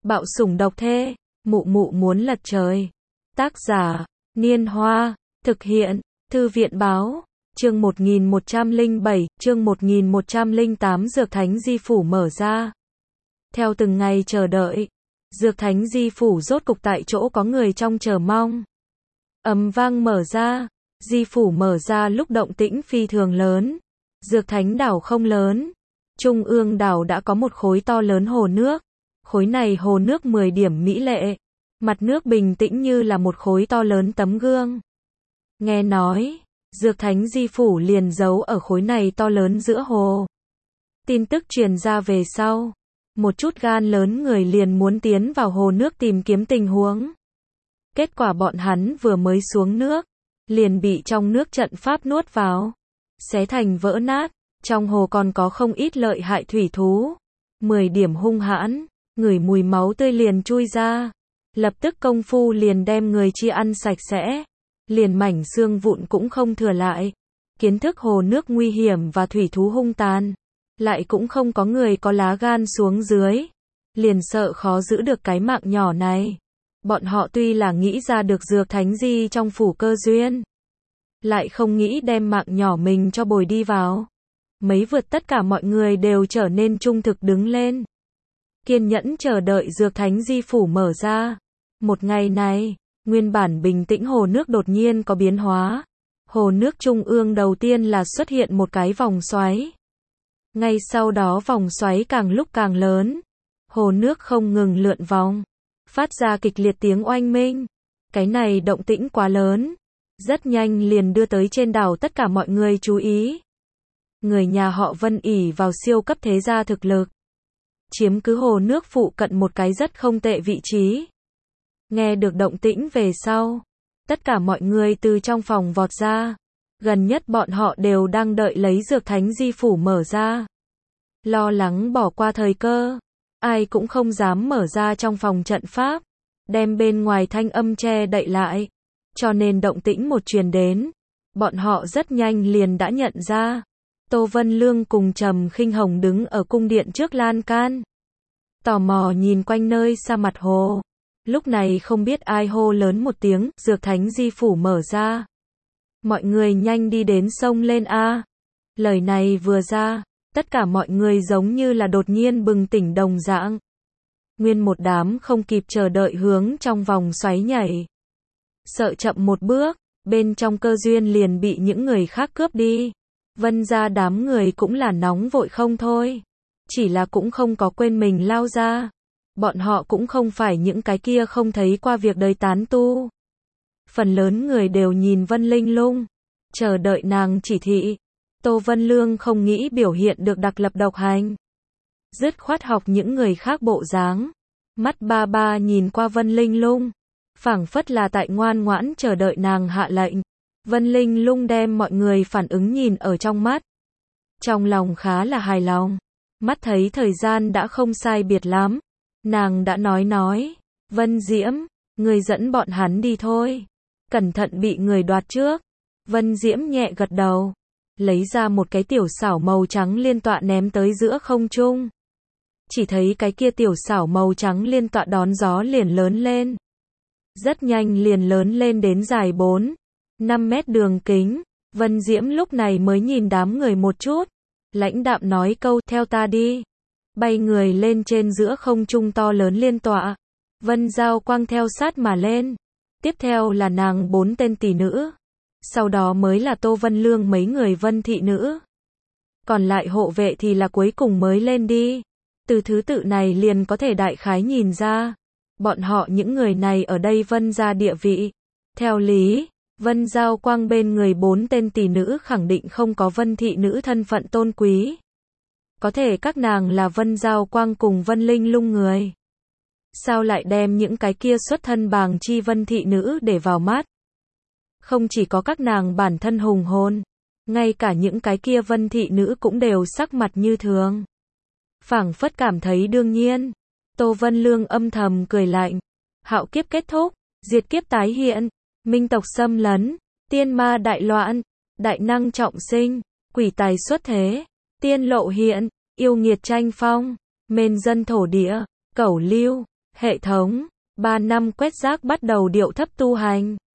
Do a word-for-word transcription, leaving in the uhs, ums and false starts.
Bạo sủng độc thê, mụ mụ muốn lật trời. Tác giả, Niên Hoa, thực hiện, Thư viện báo, chương một nghìn một trăm lẻ bảy, chương một nghìn một trăm lẻ tám Dược Thánh Di Phủ mở ra. Theo từng ngày chờ đợi, Dược Thánh Di Phủ rốt cục tại chỗ có người trong chờ mong. Ầm vang mở ra, Di Phủ mở ra lúc động tĩnh phi thường lớn. Dược Thánh đảo không lớn, trung ương đảo đã có một khối to lớn hồ nước. Khối này hồ nước mười điểm mỹ lệ, mặt nước bình tĩnh như là một khối to lớn tấm gương. Nghe nói, Dược Thánh Di Phủ liền giấu ở khối này to lớn giữa hồ. Tin tức truyền ra về sau, một chút gan lớn người liền muốn tiến vào hồ nước tìm kiếm tình huống. Kết quả bọn hắn vừa mới xuống nước, liền bị trong nước trận pháp nuốt vào, xé thành vỡ nát. Trong hồ còn có không ít lợi hại thủy thú, mười điểm hung hãn, ngửi mùi máu tươi liền chui ra, lập tức công phu liền đem người chia ăn sạch sẽ, liền mảnh xương vụn cũng không thừa lại. Kiến thức hồ nước nguy hiểm và thủy thú hung tàn, lại cũng không có người có lá gan xuống dưới, liền sợ khó giữ được cái mạng nhỏ này. Bọn họ tuy là nghĩ ra được Dược Thánh Di trong phủ cơ duyên, lại không nghĩ đem mạng nhỏ mình cho bồi đi vào. Mấy vượt tất cả mọi người đều trở nên trung thực đứng lên, kiên nhẫn chờ đợi Dược Thánh Di Phủ mở ra. Một ngày này, nguyên bản bình tĩnh hồ nước đột nhiên có biến hóa. Hồ nước trung ương đầu tiên là xuất hiện một cái vòng xoáy. Ngay sau đó vòng xoáy càng lúc càng lớn. Hồ nước không ngừng lượn vòng, phát ra kịch liệt tiếng oanh minh. Cái này động tĩnh quá lớn, rất nhanh liền đưa tới trên đảo tất cả mọi người chú ý. Người nhà họ Vân ỷ vào siêu cấp thế gia thực lực, chiếm cứ hồ nước phụ cận một cái rất không tệ vị trí. Nghe được động tĩnh về sau, tất cả mọi người từ trong phòng vọt ra. Gần nhất bọn họ đều đang đợi lấy Dược Thánh Di Phủ mở ra, lo lắng bỏ qua thời cơ. Ai cũng không dám mở ra trong phòng trận pháp, đem bên ngoài thanh âm che đậy lại. Cho nên động tĩnh một truyền đến, bọn họ rất nhanh liền đã nhận ra. Tô Vân Lương cùng Trầm Khinh Hồng đứng ở cung điện trước lan can, tò mò nhìn quanh nơi xa mặt hồ. Lúc này không biết ai hô lớn một tiếng, Dược Thánh Di Phủ mở ra. Mọi người nhanh đi đến sông lên a. Lời này vừa ra, tất cả mọi người giống như là đột nhiên bừng tỉnh đồng dạng. Nguyên một đám không kịp chờ đợi hướng trong vòng xoáy nhảy. Sợ chậm một bước, bên trong cơ duyên liền bị những người khác cướp đi. Vân gia đám người cũng là nóng vội không thôi, chỉ là cũng không có quên mình lao ra. Bọn họ cũng không phải những cái kia không thấy qua việc đời tán tu. Phần lớn người đều nhìn Vân Linh Lung, chờ đợi nàng chỉ thị. Tô Vân Lương không nghĩ biểu hiện được đặc lập độc hành, dứt khoát học những người khác bộ dáng. Mắt ba ba nhìn qua Vân Linh Lung, phảng phất là tại ngoan ngoãn chờ đợi nàng hạ lệnh. Vân Linh Lung đem mọi người phản ứng nhìn ở trong mắt, trong lòng khá là hài lòng. Mắt thấy thời gian đã không sai biệt lắm, nàng đã nói nói, Vân Diễm, người dẫn bọn hắn đi thôi, cẩn thận bị người đoạt trước. Vân Diễm nhẹ gật đầu, lấy ra một cái tiểu xảo màu trắng liên tọa ném tới giữa không trung. Chỉ thấy cái kia tiểu xảo màu trắng liên tọa đón gió liền lớn lên, rất nhanh liền lớn lên đến dài bốn, năm mét đường kính. Vân Diễm lúc này mới nhìn đám người một chút, lãnh đạm nói câu, theo ta đi. Bay người lên trên giữa không trung to lớn liên tọa. Vân Giao Quang theo sát mà lên. Tiếp theo là nàng bốn tên tỷ nữ. Sau đó mới là Tô Vân Lương mấy người Vân thị nữ. Còn lại hộ vệ thì là cuối cùng mới lên đi. Từ thứ tự này liền có thể đại khái nhìn ra, bọn họ những người này ở đây Vân gia địa vị. Theo lý, Vân Giao Quang bên người bốn tên tỷ nữ khẳng định không có Vân thị nữ thân phận tôn quý. Có thể các nàng là Vân Giao Quang cùng Vân Linh Lung người. Sao lại đem những cái kia xuất thân bàng chi Vân thị nữ để vào mắt? Không chỉ có các nàng bản thân hùng hồn, ngay cả những cái kia Vân thị nữ cũng đều sắc mặt như thường, phảng phất cảm thấy đương nhiên. Tô Vân Lương âm thầm cười lạnh. Hạo kiếp kết thúc, diệt kiếp tái hiện, minh tộc xâm lấn, tiên ma đại loạn, đại năng trọng sinh, quỷ tài xuất thế, tiên lộ hiện, yêu nghiệt tranh phong, mên dân thổ địa, cẩu lưu, Hệ thống, ba năm quét rác bắt đầu điệu thấp tu hành.